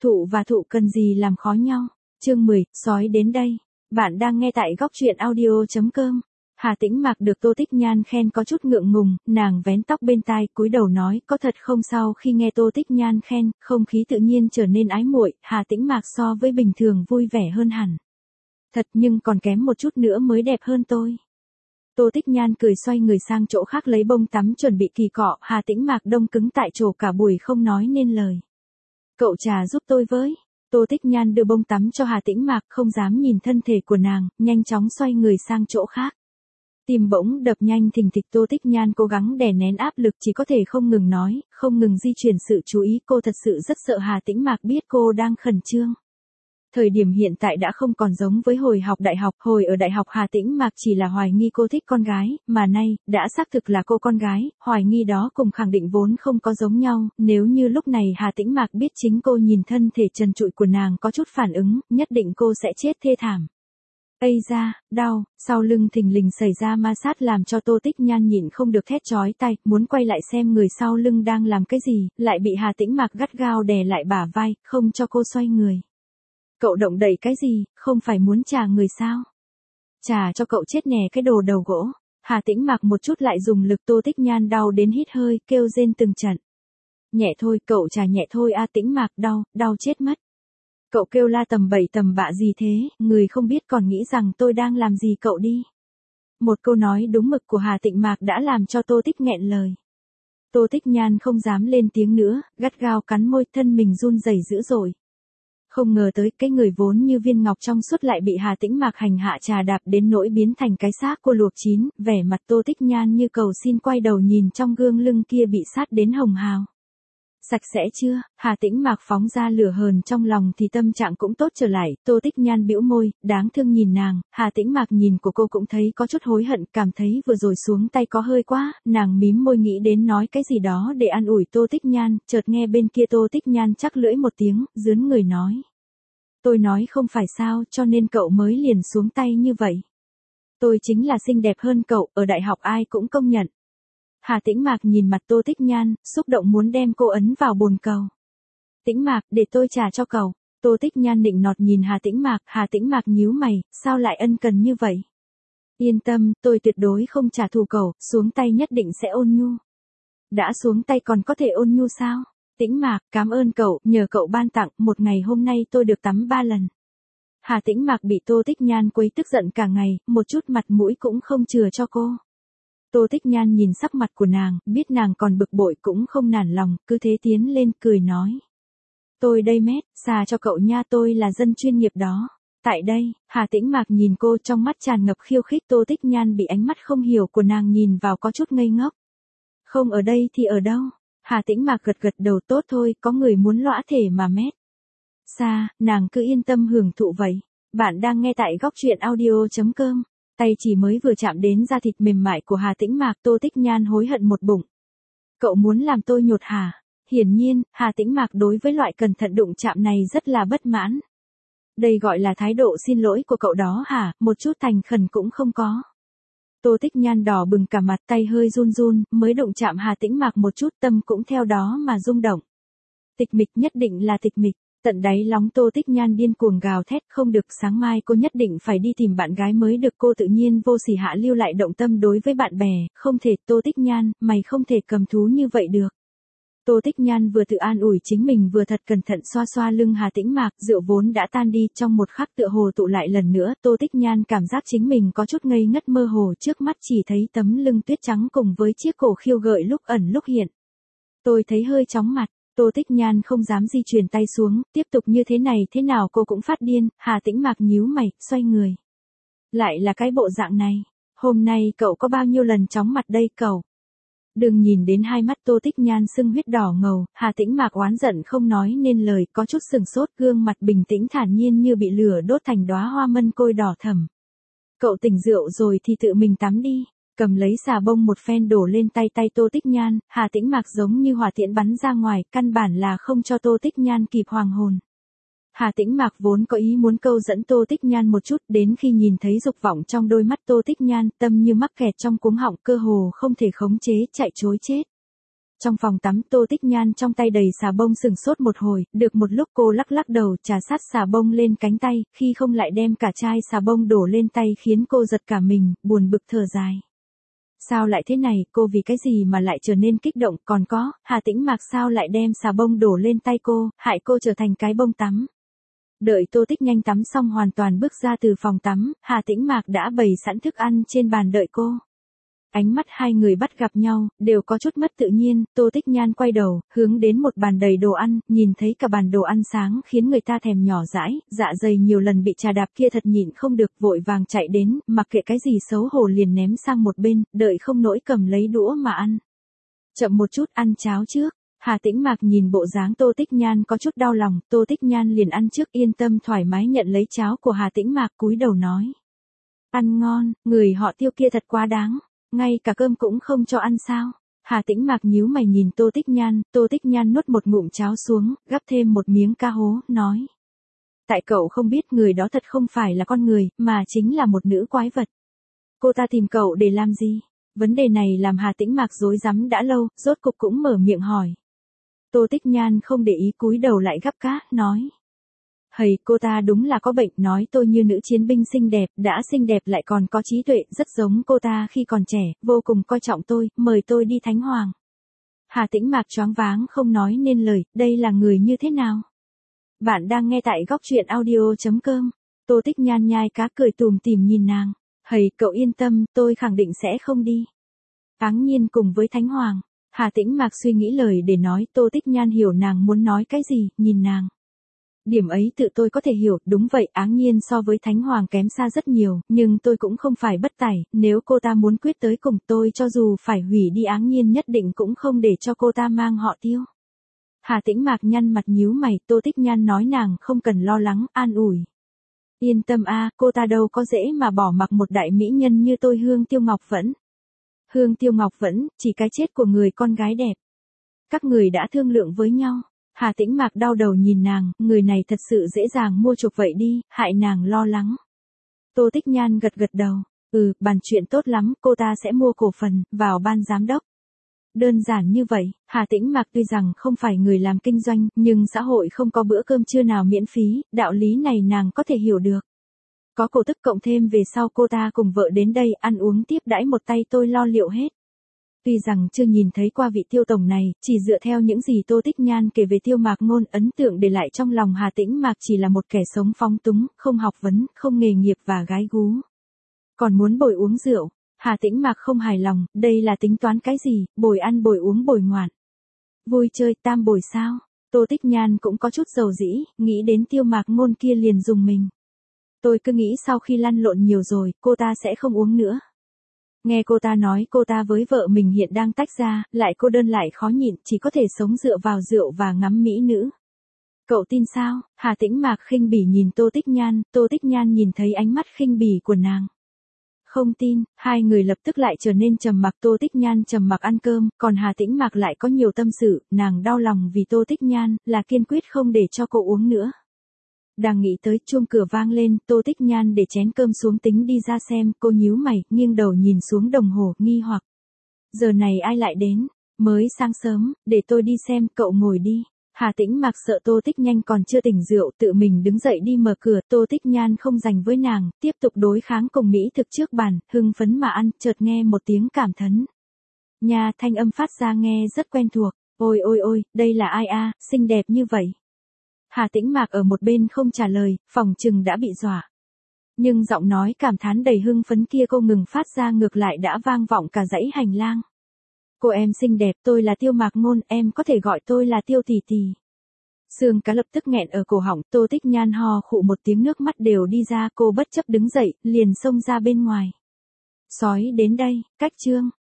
Thụ và thụ cần gì làm khó nhau. Chương 10, sói đến đây. Bạn đang nghe tại góc truyện audio.com. Hà Tĩnh Mạc được Tô Tích Nhan khen có chút ngượng ngùng, nàng vén tóc bên tai, cúi đầu nói, có thật không? Sau khi nghe Tô Tích Nhan khen, không khí tự nhiên trở nên ái muội, Hà Tĩnh Mạc so với bình thường vui vẻ hơn hẳn. Thật, nhưng còn kém một chút nữa mới đẹp hơn tôi. Tô Tích Nhan cười, xoay người sang chỗ khác lấy bông tắm chuẩn bị kỳ cọ, Hà Tĩnh Mạc đông cứng tại chỗ cả buổi không nói nên lời. Cậu trà giúp tôi với. Tô Tích Nhan đưa bông tắm cho Hà Tĩnh Mạc, không dám nhìn thân thể của nàng, nhanh chóng xoay người sang chỗ khác. Tim bỗng đập nhanh thình thịch, Tô Tích Nhan cố gắng đè nén áp lực, chỉ có thể không ngừng nói, không ngừng di chuyển sự chú ý, cô thật sự rất sợ Hà Tĩnh Mạc biết cô đang khẩn trương. Thời điểm hiện tại đã không còn giống với hồi học đại học, hồi ở đại học Hà Tĩnh Mạc chỉ là hoài nghi cô thích con gái, mà nay, đã xác thực là cô con gái, hoài nghi đó cùng khẳng định vốn không có giống nhau, nếu như lúc này Hà Tĩnh Mạc biết chính cô nhìn thân thể trần trụi của nàng có chút phản ứng, nhất định cô sẽ chết thê thảm. Ây da, đau, sau lưng thình lình xảy ra ma sát làm cho Tô Tích Nhan nhịn không được thét chói tai, muốn quay lại xem người sau lưng đang làm cái gì, lại bị Hà Tĩnh Mạc gắt gao đè lại bả vai, không cho cô xoay người. Cậu động đậy cái gì, không phải muốn trà người sao? Trà cho cậu chết nè cái đồ đầu gỗ. Hà Tĩnh Mạc một chút lại dùng lực, Tô Tích Nhan đau đến hít hơi, kêu rên từng trận. Nhẹ thôi, cậu trà nhẹ thôi a. Tĩnh Mạc, đau chết mất. Cậu kêu la tầm bậy tầm bạ gì thế, người không biết còn nghĩ rằng tôi đang làm gì cậu đi. Một câu nói đúng mực của Hà Tĩnh Mạc đã làm cho Tô Tích nghẹn lời. Tô Tích Nhan không dám lên tiếng nữa, gắt gao cắn môi, thân mình run rẩy dữ dội. Không ngờ tới, cái người vốn như viên ngọc trong suốt lại bị Hà Tĩnh Mạc hành hạ trà đạp đến nỗi biến thành cái xác cô luộc chín, vẻ mặt Tô Tích Nhan như cầu xin, quay đầu nhìn trong gương lưng kia bị sát đến hồng hào. Sạch sẽ chưa? Hà Tĩnh Mạc phóng ra lửa hờn trong lòng thì tâm trạng cũng tốt trở lại, Tô Tích Nhan bĩu môi, đáng thương nhìn nàng, Hà Tĩnh Mạc nhìn của cô cũng thấy có chút hối hận, cảm thấy vừa rồi xuống tay có hơi quá, nàng mím môi nghĩ đến nói cái gì đó để an ủi Tô Tích Nhan, chợt nghe bên kia Tô Tích Nhan chắc lưỡi một tiếng, rướn người nói. Tôi nói không phải sao, cho nên cậu mới liền xuống tay như vậy. Tôi chính là xinh đẹp hơn cậu, ở đại học ai cũng công nhận. Hà Tĩnh Mạc nhìn mặt Tô Tích Nhan, xúc động muốn đem cô ấn vào bồn cầu. Tĩnh Mạc, để tôi trả cho cậu. Tô Tích Nhan nịnh nọt nhìn Hà Tĩnh Mạc nhíu mày, sao lại ân cần như vậy? Yên tâm, tôi tuyệt đối không trả thù cậu, xuống tay nhất định sẽ ôn nhu. Đã xuống tay còn có thể ôn nhu sao? Tĩnh Mạc, cảm ơn cậu, nhờ cậu ban tặng, một ngày hôm nay tôi được tắm 3 lần. Hà Tĩnh Mạc bị Tô Tích Nhan quấy tức giận cả ngày, một chút mặt mũi cũng không chừa cho cô. Tô Tích Nhan nhìn sắc mặt của nàng, biết nàng còn bực bội cũng không nản lòng, cứ thế tiến lên cười nói. Tôi đây mét, xà cho cậu nha, tôi là dân chuyên nghiệp đó. Tại đây, Hà Tĩnh Mạc nhìn cô trong mắt tràn ngập khiêu khích, Tô Tích Nhan bị ánh mắt không hiểu của nàng nhìn vào có chút ngây ngốc. Không ở đây thì ở đâu? Hà Tĩnh Mạc gật gật đầu, tốt thôi, có người muốn lõa thể mà mét. Xa, nàng cứ yên tâm hưởng thụ vậy. Bạn đang nghe tại góc truyện audio.com. Tay chỉ mới vừa chạm đến da thịt mềm mại của Hà Tĩnh Mạc, Tô Tích Nhan hối hận một bụng. Cậu muốn làm tôi nhột hả? Hiển nhiên, Hà Tĩnh Mạc đối với loại cẩn thận đụng chạm này rất là bất mãn. Đây gọi là thái độ xin lỗi của cậu đó hả, một chút thành khẩn cũng không có. Tô Tích Nhan đỏ bừng cả mặt, tay hơi run run, mới đụng chạm Hà Tĩnh Mạc một chút, tâm cũng theo đó mà rung động. Tịch mịch, nhất định là tịch mịch. Tận đáy lòng Tô Tích Nhan điên cuồng gào thét, không được, sáng mai cô nhất định phải đi tìm bạn gái mới được. Cô tự nhiên vô sỉ hạ lưu lại động tâm đối với bạn bè, không thể, Tô Tích Nhan, mày không thể cầm thú như vậy được. Tô Tích Nhan vừa tự an ủi chính mình vừa thật cẩn thận xoa xoa lưng Hà Tĩnh Mạc, rượu vốn đã tan đi, trong một khắc tựa hồ tụ lại lần nữa, Tô Tích Nhan cảm giác chính mình có chút ngây ngất mơ hồ, trước mắt chỉ thấy tấm lưng tuyết trắng cùng với chiếc cổ khiêu gợi lúc ẩn lúc hiện. Tôi thấy hơi chóng mặt. Tô Tích Nhan không dám di chuyển tay xuống, tiếp tục như thế này thế nào cô cũng phát điên, Hà Tĩnh Mạc nhíu mày, xoay người. Lại là cái bộ dạng này, hôm nay cậu có bao nhiêu lần chóng mặt đây cậu? Đừng nhìn đến hai mắt Tô Tích Nhan sưng huyết đỏ ngầu, Hà Tĩnh Mạc oán giận không nói nên lời, có chút sừng sốt, gương mặt bình tĩnh thản nhiên như bị lửa đốt thành đóa hoa mân côi đỏ thẫm. Cậu tỉnh rượu rồi thì tự mình tắm đi. Cầm lấy xà bông một phen đổ lên tay Tô Tích Nhan, Hà Tĩnh Mạc giống như hỏa tiễn bắn ra ngoài, căn bản là không cho Tô Tích Nhan kịp hoàng hồn. Hà Tĩnh Mạc vốn có ý muốn câu dẫn Tô Tích Nhan một chút, đến khi nhìn thấy dục vọng trong đôi mắt Tô Tích Nhan, tâm như mắc kẹt trong cuống họng, cơ hồ không thể khống chế, chạy trối chết. Trong phòng tắm Tô Tích Nhan trong tay đầy xà bông sừng sốt một hồi, được một lúc cô lắc lắc đầu trà sát xà bông lên cánh tay, khi không lại đem cả chai xà bông đổ lên tay khiến cô giật cả mình, buồn bực thở dài. Sao lại thế này, cô vì cái gì mà lại trở nên kích động, còn có, Hà Tĩnh Mạc sao lại đem xà bông đổ lên tay cô, hại cô trở thành cái bông tắm. Đợi Tô Tích Nhanh tắm xong hoàn toàn bước ra từ phòng tắm, Hà Tĩnh Mạc đã bày sẵn thức ăn trên bàn đợi cô. Ánh mắt hai người bắt gặp nhau, đều có chút mất tự nhiên, Tô Tích Nhan quay đầu, hướng đến một bàn đầy đồ ăn, nhìn thấy cả bàn đồ ăn sáng khiến người ta thèm nhỏ dãi, dạ dày nhiều lần bị trà đạp kia thật nhịn không được, vội vàng chạy đến, mặc kệ cái gì xấu hổ liền ném sang một bên, đợi không nỗi cầm lấy đũa mà ăn. Chậm một chút ăn cháo trước. Hà Tĩnh Mạc nhìn bộ dáng Tô Tích Nhan có chút đau lòng, Tô Tích Nhan liền ăn trước yên tâm thoải mái nhận lấy cháo của Hà Tĩnh Mạc cúi đầu nói. Ăn ngon, người họ Tiêu kia thật quá đáng. Ngay cả cơm cũng không cho ăn sao? Hà Tĩnh Mạc nhíu mày nhìn Tô Tích Nhan nuốt một ngụm cháo xuống, gắp thêm một miếng cá hố, nói. Tại cậu không biết người đó thật không phải là con người, mà chính là một nữ quái vật. Cô ta tìm cậu để làm gì? Vấn đề này làm Hà Tĩnh Mạc rối rắm đã lâu, rốt cục cũng mở miệng hỏi. Tô Tích Nhan không để ý cúi đầu lại gắp cá, nói. Hầy, cô ta đúng là có bệnh, nói tôi như nữ chiến binh xinh đẹp, đã xinh đẹp lại còn có trí tuệ, rất giống cô ta khi còn trẻ, vô cùng coi trọng tôi, mời tôi đi Thánh Hoàng. Hà Tĩnh Mạc choáng váng không nói nên lời, đây là người như thế nào? Bạn đang nghe tại góc truyện audio.com. Tô Tích Nhan nhai cá cười tùm tìm nhìn nàng. Hầy, cậu yên tâm, tôi khẳng định sẽ không đi. Áng Nhiên cùng với Thánh Hoàng. Hà Tĩnh Mạc suy nghĩ lời để nói, Tô Tích Nhan hiểu nàng muốn nói cái gì, nhìn nàng. Điểm ấy tự tôi có thể hiểu, đúng vậy, Áng Nhiên so với Thánh Hoàng kém xa rất nhiều, nhưng tôi cũng không phải bất tài, nếu cô ta muốn quyết tới cùng tôi cho dù phải hủy đi Áng Nhiên nhất định cũng không để cho cô ta mang họ Tiêu. Hà Tĩnh Mạc nhăn mặt nhíu mày, Tô Tích Nhan nói nàng không cần lo lắng, an ủi. Yên tâm a, cô ta đâu có dễ mà bỏ mặc một đại mỹ nhân như tôi Hương Tiêu Ngọc Vẫn. Hương Tiêu Ngọc Vẫn, chỉ cái chết của người con gái đẹp. Các người đã thương lượng với nhau. Hà Tĩnh Mạc đau đầu nhìn nàng, người này thật sự dễ dàng mua chuộc vậy đi, hại nàng lo lắng. Tô Tích Nhan gật gật đầu, bàn chuyện tốt lắm, cô ta sẽ mua cổ phần, vào ban giám đốc. Đơn giản như vậy, Hà Tĩnh Mạc tuy rằng không phải người làm kinh doanh, nhưng xã hội không có bữa cơm trưa nào miễn phí, đạo lý này nàng có thể hiểu được. Có cổ tức cộng thêm về sau cô ta cùng vợ đến đây ăn uống tiếp đãi một tay tôi lo liệu hết. Tuy rằng chưa nhìn thấy qua vị Tiêu tổng này, chỉ dựa theo những gì Tô Tích Nhan kể về Tiêu Mạc Ngôn, ấn tượng để lại trong lòng Hà Tĩnh Mạc chỉ là một kẻ sống phóng túng, không học vấn, không nghề nghiệp và gái gú. Còn muốn bồi uống rượu, Hà Tĩnh Mạc không hài lòng, đây là tính toán cái gì, bồi ăn bồi uống bồi ngoạn. Vui chơi tam bồi sao? Tô Tích Nhan cũng có chút dầu dĩ, nghĩ đến Tiêu Mạc Ngôn kia liền dùng mình. Tôi cứ nghĩ sau khi lăn lộn nhiều rồi, cô ta sẽ không uống nữa. Nghe cô ta nói cô ta với vợ mình hiện đang tách ra, lại cô đơn lại khó nhịn, chỉ có thể sống dựa vào rượu và ngắm mỹ nữ. Cậu tin sao? Hà Tĩnh Mạc khinh bỉ nhìn Tô Tích Nhan nhìn thấy ánh mắt khinh bỉ của nàng. Không tin, hai người lập tức lại trở nên trầm mặc, Tô Tích Nhan trầm mặc ăn cơm, còn Hà Tĩnh Mạc lại có nhiều tâm sự, nàng đau lòng vì Tô Tích Nhan, là kiên quyết không để cho cô uống nữa. Đang nghĩ tới, chuông cửa vang lên, Tô Tích Nhan để chén cơm xuống tính đi ra xem, cô nhíu mày, nghiêng đầu nhìn xuống đồng hồ, nghi hoặc. Giờ này ai lại đến? Mới sáng sớm, để tôi đi xem, cậu ngồi đi. Hà Tĩnh Mạc sợ Tô Tích Nhan còn chưa tỉnh rượu, tự mình đứng dậy đi mở cửa, Tô Tích Nhan không dành với nàng, tiếp tục đối kháng cùng mỹ thực trước bàn, hưng phấn mà ăn, chợt nghe một tiếng cảm thấn. Nhà thanh âm phát ra nghe rất quen thuộc, ôi ôi ôi, đây là ai a, xinh đẹp như vậy. Hà Tĩnh Mạc ở một bên không trả lời, phòng chừng đã bị dọa. Nhưng giọng nói cảm thán đầy hưng phấn kia cô ngừng phát ra ngược lại đã vang vọng cả dãy hành lang. Cô em xinh đẹp, tôi là Tiêu Mạc Ngôn, em có thể gọi tôi là Tiêu tỷ tỷ. Xương cá lập tức nghẹn ở cổ họng, Tô Tích Nhan ho khụ một tiếng nước mắt đều đi ra, cô bất chấp đứng dậy, liền xông ra bên ngoài. Sói đến đây, cách chương.